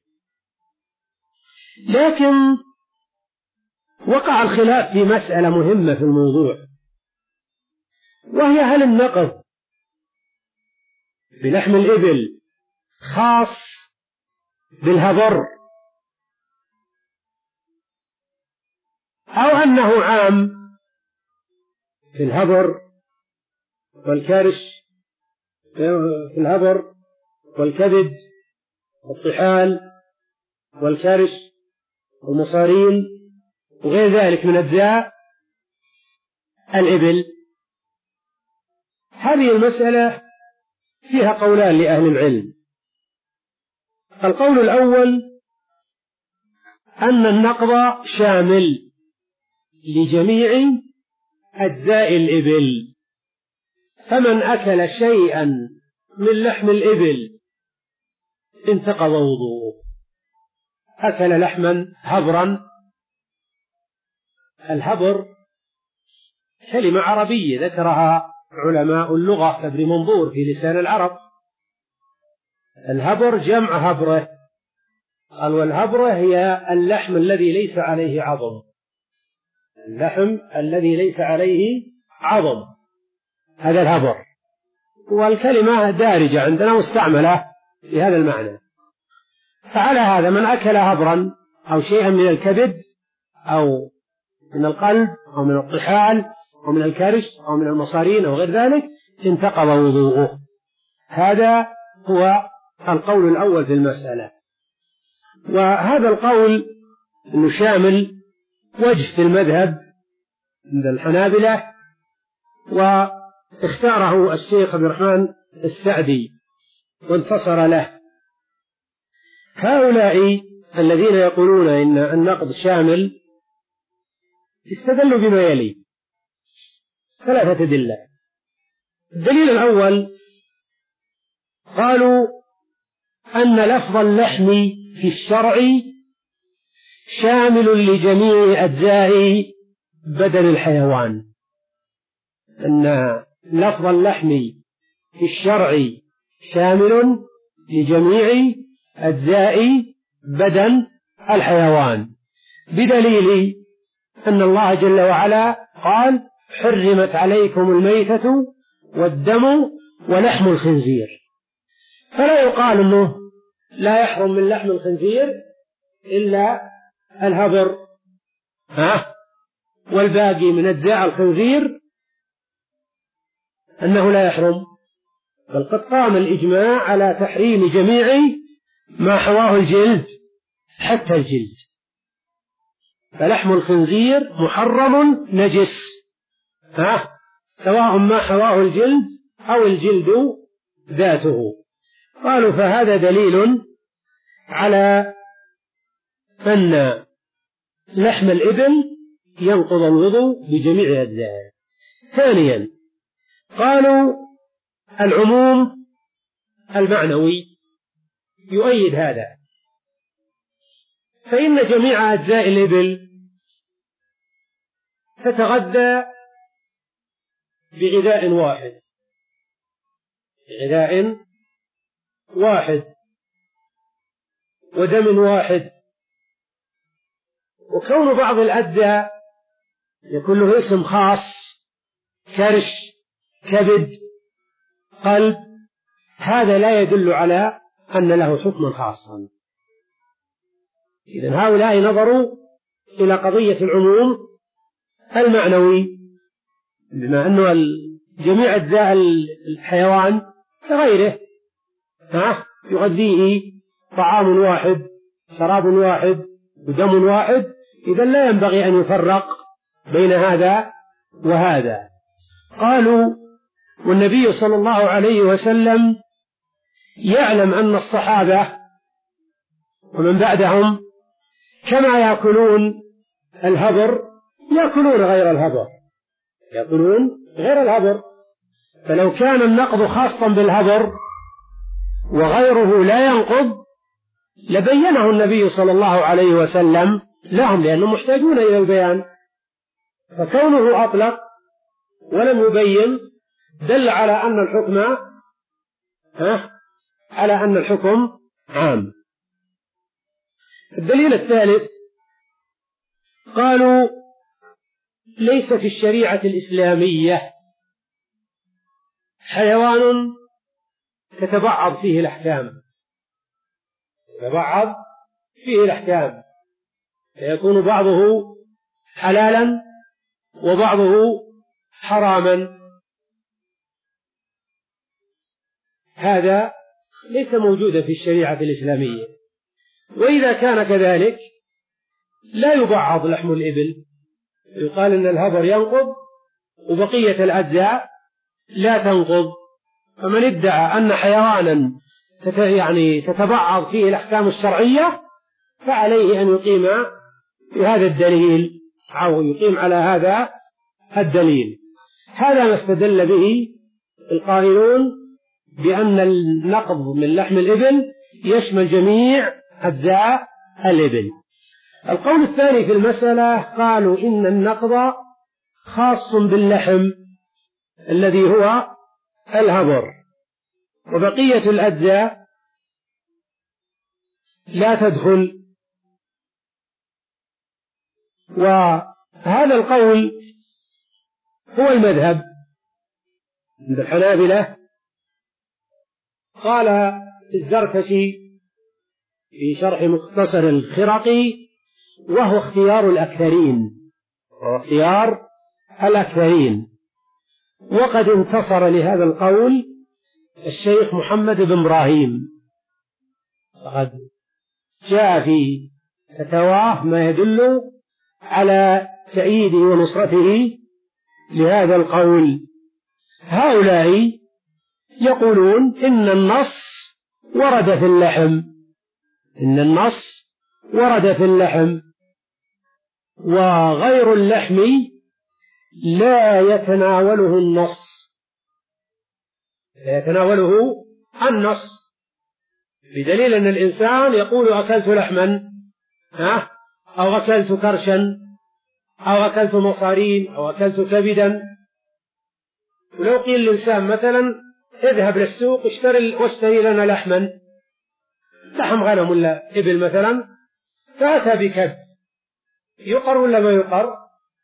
لكن وقع الخلاف في مسألة مهمة في الموضوع، وهي هل النقض بلحم الإبل خاص بالهبر أو أنه عام في الهبر والكرش، في الهبر والكبد والطحال والكرش والمصارين وغير ذلك من أجزاء الإبل. هذه المسألة فيها قولان لأهل العلم. القول الأول أن النقض شامل لجميع أجزاء الإبل، فمن أكل شيئا من لحم الإبل انتقض وضوءه. أكل لحما هبرا، الهبر كلمة عربية ذكرها علماء اللغة كابن منظور في لسان العرب. الهبر جمع هبرة، قال والهبرة هي اللحم الذي ليس عليه عظم، اللحم الذي ليس عليه عظم، هذا الهبر. والكلمة دارجة عندنا مستعملة في هذا المعنى. فعلى هذا من أكل هبرا أو شيئا من الكبد أو من القلب أو من الطحال أو من الكرش أو من المصارين أو غير ذلك انتقض وضوءه. هذا هو القول الأول في المسألة. وهذا القول أنه شامل وجه في المذهب عند الحنابلة، واختاره الشيخ عبد الرحمن السعدي وانتصر له. هؤلاء الذين يقولون إن النقض شامل استدلوا بما يلي: ثلاثة أدلة. الدليل الأول قالوا أن لفظ اللحم في الشرع شامل لجميع أجزاء بدن الحيوان، أن لفظ اللحم في الشرع شامل لجميع أجزاء بدن الحيوان، بدليل أن الله جل وعلا قال: حرمت عليكم الميتة والدم ولحم الخنزير. فلا يقال أنه لا يحرم من لحم الخنزير إلا الهبر ها والباقي من أجزاء الخنزير أنه لا يحرم، بل قد قام الإجماع على تحريم جميع ما حواه الجلد حتى الجلد، فلحم الخنزير محرم نجس ها سواء ما حواه الجلد أو الجلد ذاته. قالوا فهذا دليل على أن لحم الإبل ينقض الوضوء بجميع أجزائه. ثانيا قالوا العموم المعنوي يؤيد هذا، فإن جميع أجزاء الإبل تتغذى بغذاء واحد بغذاء واحد ودم واحد، وكون بعض الأجزاء يكون له اسم خاص كرش كبد قلب، هذا لا يدل على أن له حكما خاصا. إذن هؤلاء نظروا إلى قضية العموم المعنوي، بما أنه جميع أجزاء الحيوان كغيره ها يغذيه طعام واحد شراب واحد ودم واحد، إذن لا ينبغي أن يفرق بين هذا وهذا. قالوا والنبي صلى الله عليه وسلم يعلم أن الصحابة ومن بعدهم كما يأكلون الهبر يأكلون غير الهبر يأكلون غير الهبر، فلو كان النقض خاصا بالهبر وغيره لا ينقض لبينه النبي صلى الله عليه وسلم لهم، لأنهم محتاجون إلى البيان، فكونه أطلق ولم يبين دل على أن الحكم ها على أن الحكم عام. الدليل الثالث قالوا ليس في الشريعة الإسلامية حيوان تتبعض فيه الأحكام تتبعض فيه الأحكام فيكون بعضه حلالا وبعضه حراما، هذا ليس موجودا في الشريعة الإسلامية. وإذا كان كذلك لا يبعض لحم الإبل، يقال إن الهبر ينقض وبقية الأجزاء لا تنقض، فمن ادعى أن حيوانا يعني تتبعض فيه الأحكام الشرعية فعليه أن يقيم بهذا الدليل أو يقيم على هذا الدليل. هذا ما استدل به القائلون بأن النقض من لحم الإبل يشمل جميع أجزاء الإبل. القول الثاني في المسألة قالوا إن النقض خاص باللحم الذي هو الهبر، وبقية الأجزاء لا تدخل. وهذا القول هو المذهب عند الحنابلة. قال الزركشي في شرح مختصر الخرقي وهو اختيار الأكثرين وهو اختيار الأكثرين وقد انتصر لهذا القول الشيخ محمد بن إبراهيم، وقد جاء في فتواه ما يدل على تأييده ونصرته لهذا القول. هؤلاء يقولون إن النص ورد في اللحم، إن النص ورد في اللحم، وغير اللحم لا يتناوله النص، لا يتناوله النص، بدليل أن الإنسان يقول أكلت لحما ها أو أكلت كرشا أو أكلت مصارين أو أكلت كبدا. ولو قيل الإنسان مثلا اذهب للسوق اشتري واشتري لنا لحما، لحم غنم ولا إبل مثلا، فأتى بكبد، يقر ولا ما يقر؟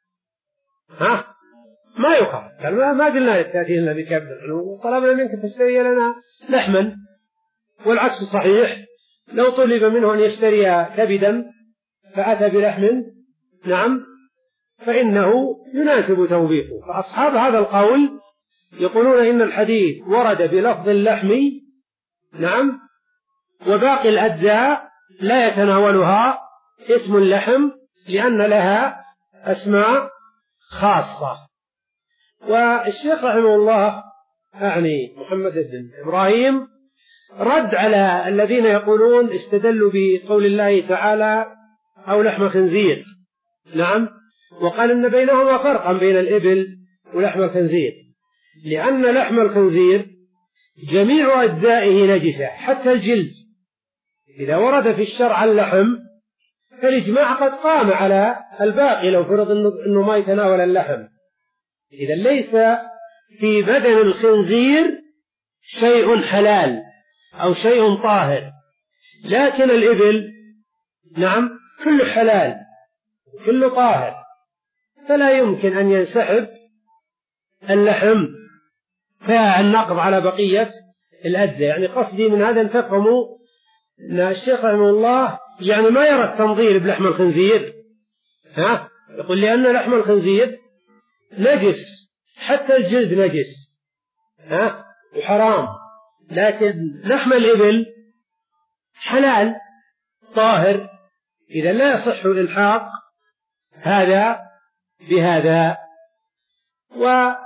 ها ما يقر، ما قلنا لك تأتي لنا بكبد، طلبنا منك تشتري لنا لحما. والعكس صحيح، لو طلب منه أن يشتري كبدا فأتى بلحم نعم فإنه يناسب توبيخه. فأصحاب هذا القول يقولون إن الحديث ورد بلفظ اللحم نعم، وباقي الأجزاء لا يتناولها اسم اللحم لأن لها أسماء خاصة. والشيخ رحمه الله أعني محمد بن إبراهيم رد على الذين يقولون استدلوا بقول الله تعالى أو لحم خنزير نعم، وقال إن بينهما فرقا بين الإبل ولحم الخنزير، لأن لحم الخنزير جميع أجزائه نجسة حتى الجلد. إذا ورد في الشرع اللحم فالإجماع قد قام على الباقي لو فرض أنه ما يتناول اللحم. إذا ليس في بدن الخنزير شيء حلال أو شيء طاهر، لكن الإبل نعم كله حلال كله طاهر، فلا يمكن أن ينسحب اللحم فالنقض على بقية الأجزاء. يعني قصدي من هذا أن تفهموا أن الشيخ رحمه الله يعني ما يرى التنظير بلحم الخنزير، ها يقول لأن لحم الخنزير نجس حتى الجلد نجس ها وحرام، لكن لحم الإبل حلال طاهر. إذا لا يصح الإلحاق هذا بهذا. و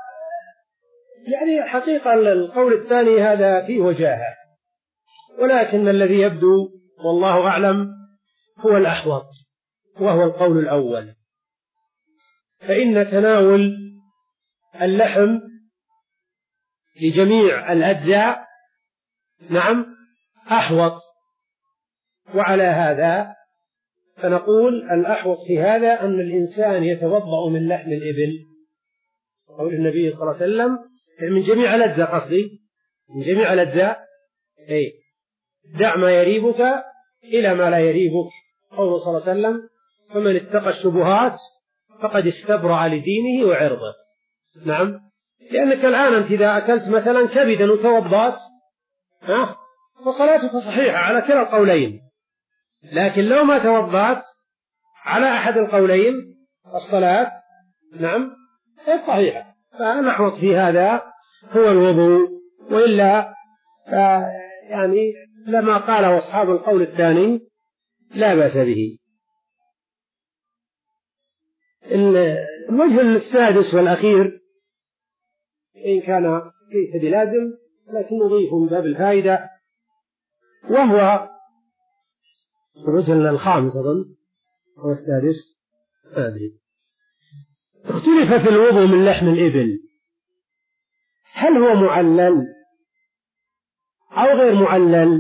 يعني حقيقة القول الثاني هذا فيه وجاهة، ولكن الذي يبدو والله أعلم هو الأحوط، وهو القول الأول، فإن تناول اللحم لجميع الأجزاء نعم أحوط. وعلى هذا فنقول الأحوط في هذا أن الإنسان يتوضأ من لحم الإبل، قول النبي صلى الله عليه وسلم من جميع الأجزاء، قصدي من جميع الأجزاء، أي دع ما يريبك إلى ما لا يريبك، قوله صلى الله عليه وسلم فمن اتقى الشبهات فقد استبرأ لدينه وعرضه. نعم، لأنك الآن أنت إذا أكلت مثلا كبدا وتوضأت ها فصلاتك صحيحة على كلا القولين، لكن لو ما توضأت على أحد القولين الصلاة نعم غير صحيحة. فنحوط في هذا هو الوضوء، وإلا يعني لما قاله أصحاب القول الثاني لا بأس به. الوجه السادس والأخير إن كان ليس بلازم لكن نضيف من باب الفائدة، وهو الوجه الخامس أظن هو السادس هذه. اختلف في الوضوء من لحم الإبل، هل هو معلل أو غير معلل؟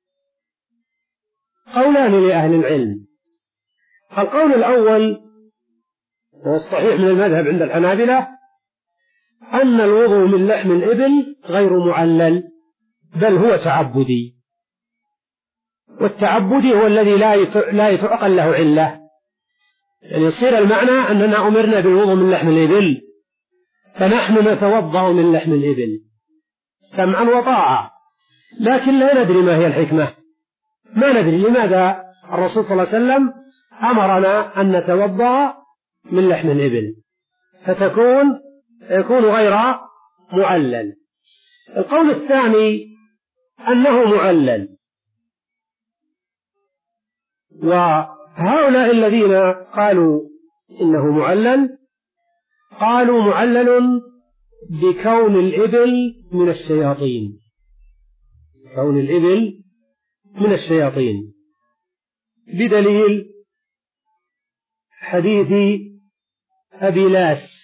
قولان لأهل العلم. القول الأول هو الصحيح من المذهب عند الحنابلة أن الوضوء من لحم الإبل غير معلل، بل هو تعبدي، والتعبدي هو الذي لا يتعقل له علة. يعني يصير المعنى أننا أمرنا بالوضوء من لحم الإبل فنحن نتوضأ من لحم الإبل سمعا وطاعة، لكن لا ندري ما هي الحكمة، ما ندري لماذا الرسول صلى الله عليه وسلم أمرنا أن نتوضأ من لحم الإبل، فتكون يكون غير معلل. القول الثاني أنه معلل، وهؤلاء الذين قالوا إنه معلل قالوا معلل بكون الإبل من الشياطين، كون الإبل من الشياطين، بدليل حديث أبي لاس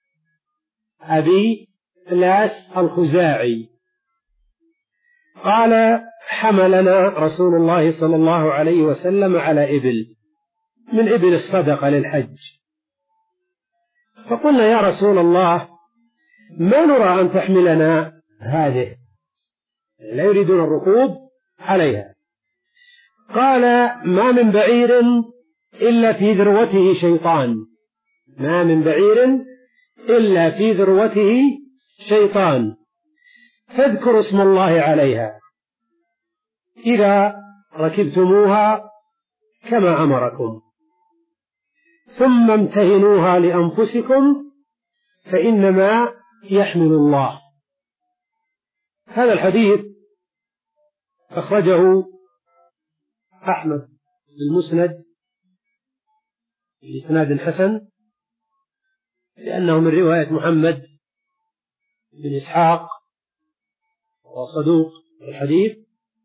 أبي لاس الخزاعي قال: حملنا رسول الله صلى الله عليه وسلم على إبل من إبل الصدقة للحج، فقلنا: يا رسول الله، ما نرى أن تحملنا هذه، لا يريدون الركوب عليها. قال: ما من بعير إلا في ذروته شيطان، ما من بعير إلا في ذروته شيطان، فاذكروا اسم الله عليها إذا ركبتموها كما أمركم، ثم امتهنوها لأنفسكم فإنما يحمل الله. هذا الحديث أخرجه أحمد المسند بإسناد حسن، لأنه من رواية محمد بن إسحاق وصدوق الحديث،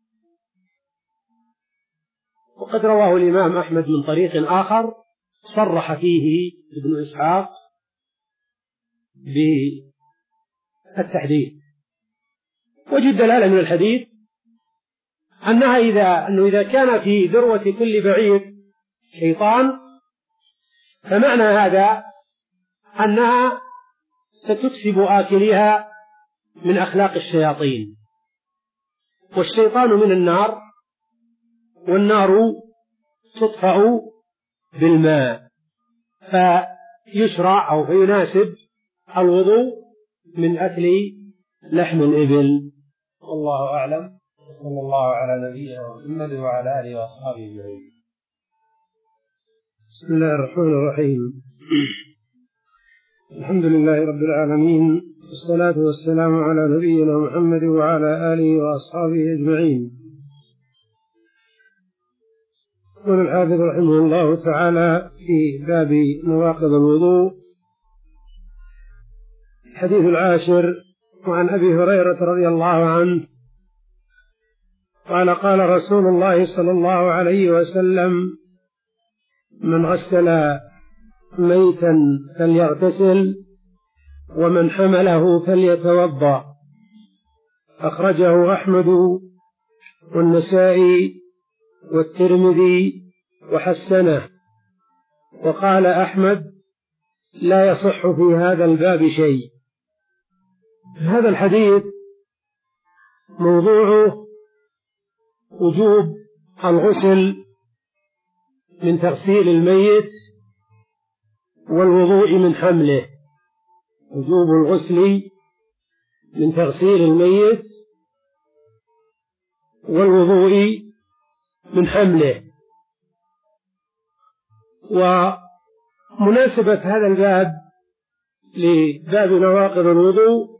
وقد رواه الإمام أحمد من طريق آخر صرح فيه ابن إسحاق بالتحديث. وجه الدلالة من الحديث أنها إذا أنه إذا كان في ذروة كل بعير شيطان، فمعنى هذا أنها ستكسب آكلها من أخلاق الشياطين، والشيطان من النار، والنار تطفأ بالماء، فيشرع أو فيناسب الوضوء من أكل لحم الإبل. والله أعلم، صلى الله على نبينا محمد وعلى آله وأصحابه أجمعين. بسم الله الرحمن الرحيم. الحمد لله رب العالمين، والصلاة والسلام على نبينا محمد وعلى آله وأصحابه أجمعين. يقول الحافظ رحمه الله تعالى في باب نواقض الوضوء: الحديث العاشر، وعن أبي هريرة رضي الله عنه قال: قال رسول الله صلى الله عليه وسلم: من غسل ميتا فليغتسل، ومن حمله فليتوضأ. أخرجه أحمد والنسائي والترمذي وحسنه. وقال أحمد: لا يصح في هذا الباب شيء. هذا الحديث موضوعه وجوب الغسل من تغسيل الميت والوضوء من حمله، وجوب الغسل من تغسيل الميت والوضوء من حمله. ومناسبة هذا الباب لباب نواقض الوضوء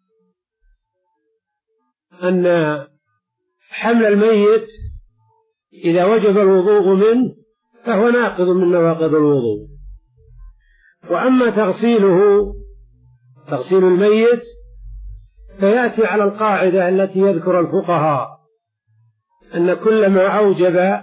أن حمل الميت إذا وجب الوضوء منه فهو ناقض من نواقض الوضوء، وأما تغسيله تغسيل الميت فيأتي على القاعدة التي يذكر الفقهاء أن كل ما أوجب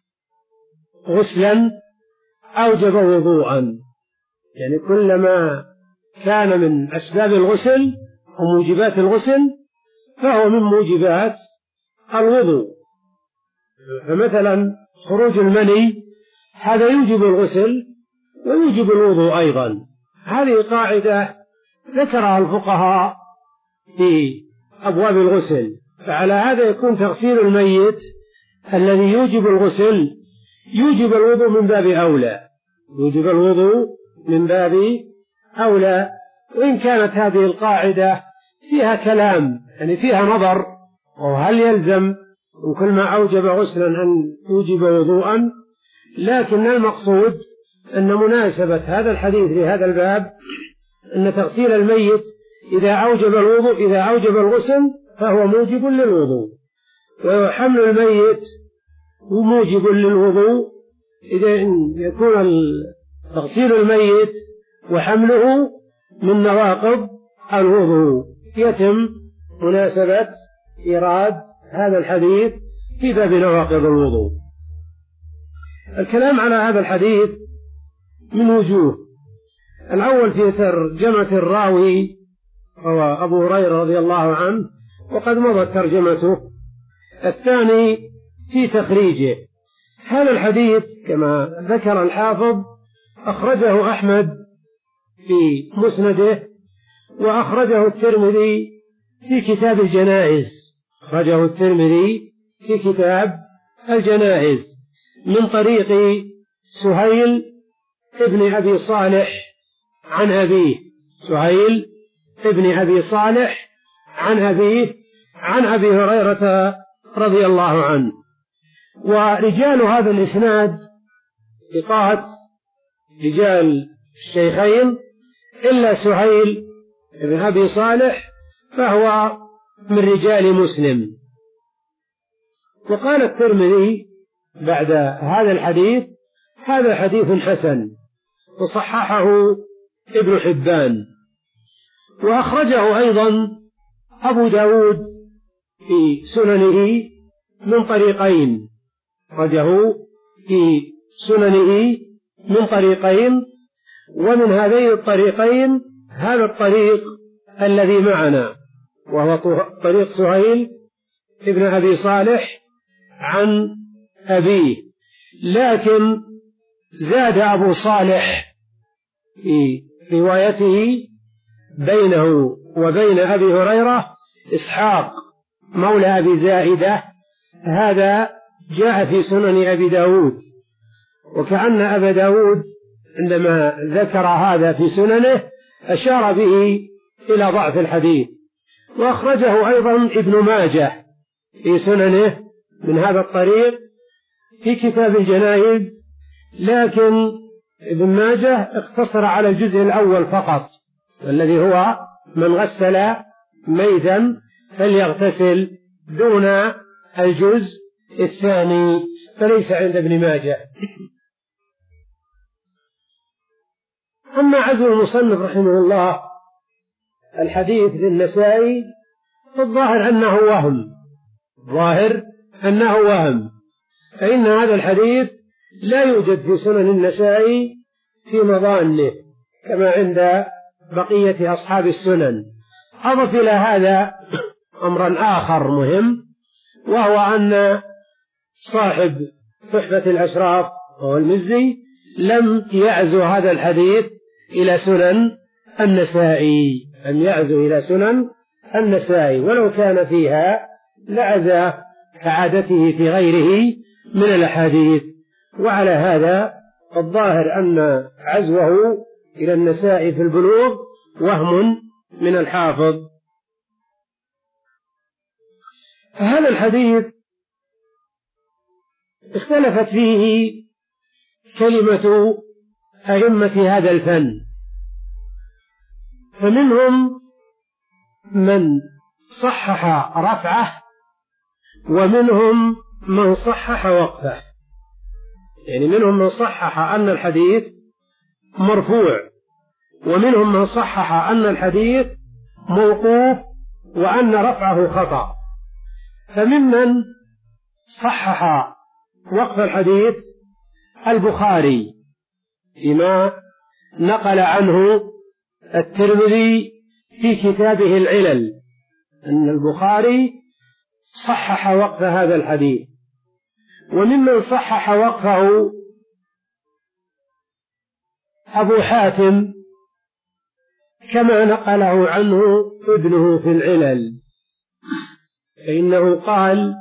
غسلا أوجب وضوءا، يعني كل ما كان من أسباب الغسل وموجبات الغسل فهو من موجبات الوضوء. فمثلا خروج المني هذا يوجب الغسل ويوجب الوضوء أيضا. هذه قاعدة ذكرها الفقهاء في أبواب الغسل، فعلى هذا يكون تغسيل الميت الذي يوجب الغسل يوجب الوضوء من باب أولى، يوجب الوضوء من باب أولى. وإن كانت هذه القاعدة فيها كلام، يعني فيها نظر، وهل يلزم وكل ما أوجب غسلا أن يوجب وضوءا؟ لكن المقصود أن مناسبة هذا الحديث لهذا الباب أن تغسيل الميت إذا أوجب الوضوء إذا أوجب الغسل فهو موجب للوضوء، وحمل الميت وموجب للوضوء إذا يكون تغسيل الميت وحمله من نواقض الوضوء. يتم مناسبة إيراد هذا الحديث في باب نواقض الوضوء. الكلام على هذا الحديث من وجوه. الأول في ترجمة الراوي هو أبو هريرة رضي الله عنه وقد مضت ترجمته. الثاني في تخريجه. هذا الحديث كما ذكر الحافظ أخرجه أحمد في مسنده، وأخرجه الترمذي في كتاب الجنائز أخرجه الترمذي في كتاب الجنائز من طريق سهيل ابن أبي صالح عن أبيه سهيل ابن أبي صالح عن أبيه عن أبي هريرة رضي الله عنه. ورجال هذا الإسناد ثقات رجال الشيخين إلا سهيل ابن أبي صالح فهو من رجال مسلم. وقال الترمذي بعد هذا الحديث هذا حديث حسن، وصححه ابن حبان. وأخرجه أيضا أبو داود في سننه من طريقين أخرجه في سننه من طريقين ومن هذين الطريقين هذا الطريق الذي معنا وهو طريق سهيل ابن أبي صالح عن أبيه، لكن زاد أبو صالح في روايته بينه وبين أبي هريرة إسحاق مولى أبي زائدة، هذا جاء في سنن أبي داود. وكأن أبا داود عندما ذكر هذا في سننه أشار به إلى ضعف الحديث. وأخرجه أيضا ابن ماجه في سننه من هذا الطريق في كتاب الجنائز، لكن ابن ماجه اقتصر على الجزء الأول فقط الذي هو من غسل ميتا فليغتسل دون الجزء الثاني، فليس عند ابن ماجه. أما عزو المصنف رحمه الله الحديث للنسائي فالظاهر أنه وهم ظاهر أنه وهم فإن هذا الحديث لا يوجد في سنن النسائي في مظانه كما عند بقية أصحاب السنن. أضف إلى هذا أمرا آخر مهم، وهو أن صاحب تحفة الأشراف وهو المزي لم يعزو هذا الحديث إلى سنن النسائي لم يعزو إلى سنن النسائي ولو كان فيها لعزى كعادته في غيره من الأحاديث. وعلى هذا الظاهر أن عزوه إلى النسائي في البلوغ وهم من الحافظ. هذا الحديث اختلفت فيه كلمة أئمة هذا الفن، فمنهم من صحح رفعه ومنهم من صحح وقفه، يعني منهم من صحح أن الحديث مرفوع ومنهم من صحح أن الحديث موقوف وأن رفعه خطأ. فممن صحح وقف الحديث البخاري فيما نقل عنه الترمذي في كتابه العلل أن البخاري صحح وقف هذا الحديث. وممن صحح وقفه أبو حاتم كما نقله عنه ابنه في العلل، فإنه قال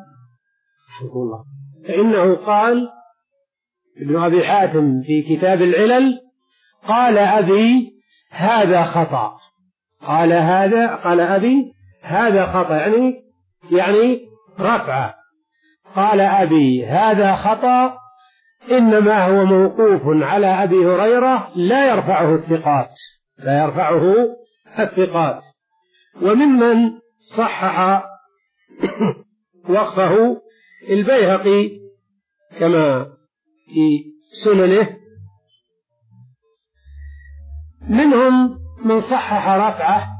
فإنه قال ابن أبي حاتم في كتاب العلل قال أبي هذا خطأ قال هذا قال أبي هذا خطأ يعني يعني رفعه قال أبي هذا خطأ إنما هو موقوف على أبي هريرة لا يرفعه الثقات لا يرفعه الثقات. وممن صحح وقفه البيهقي كما في سننه. منهم من صحح رفعه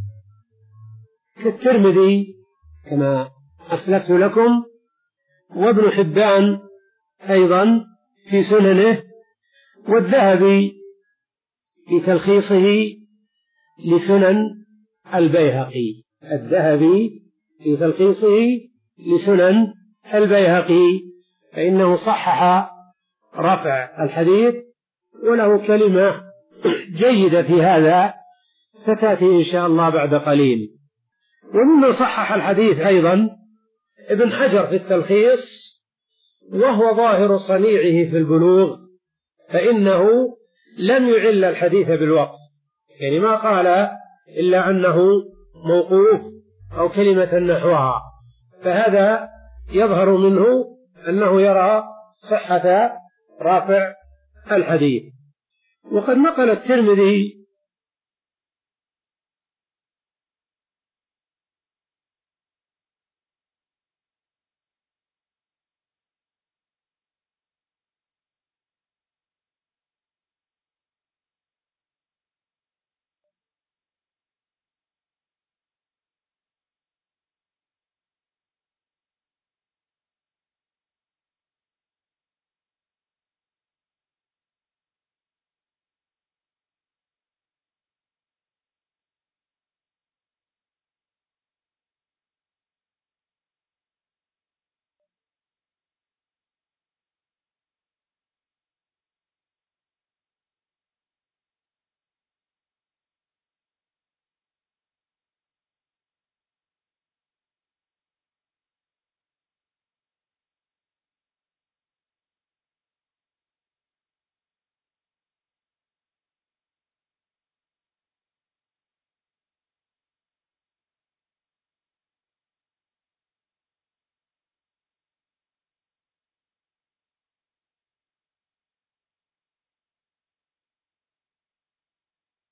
كالترمذي كما أسلفت لكم، وابن حبان أيضا في سننه، والذهبي في تلخيصه لسنن البيهقي الذهبي في تلخيصه لسنن البيهقي فإنه صحح رفع الحديث، وله كلمة جيدة في هذا ستأتي إن شاء الله بعد قليل. وممن صحح الحديث أيضا ابن حجر في التلخيص، وهو ظاهر صنيعه في البلوغ، فإنه لم يعل الحديث بالوقف، يعني ما قال إلا أنه موقوف أو كلمة نحوها، فهذا يظهر منه أنه يرى صحة رافع الحديث. وقد نقل الترمذي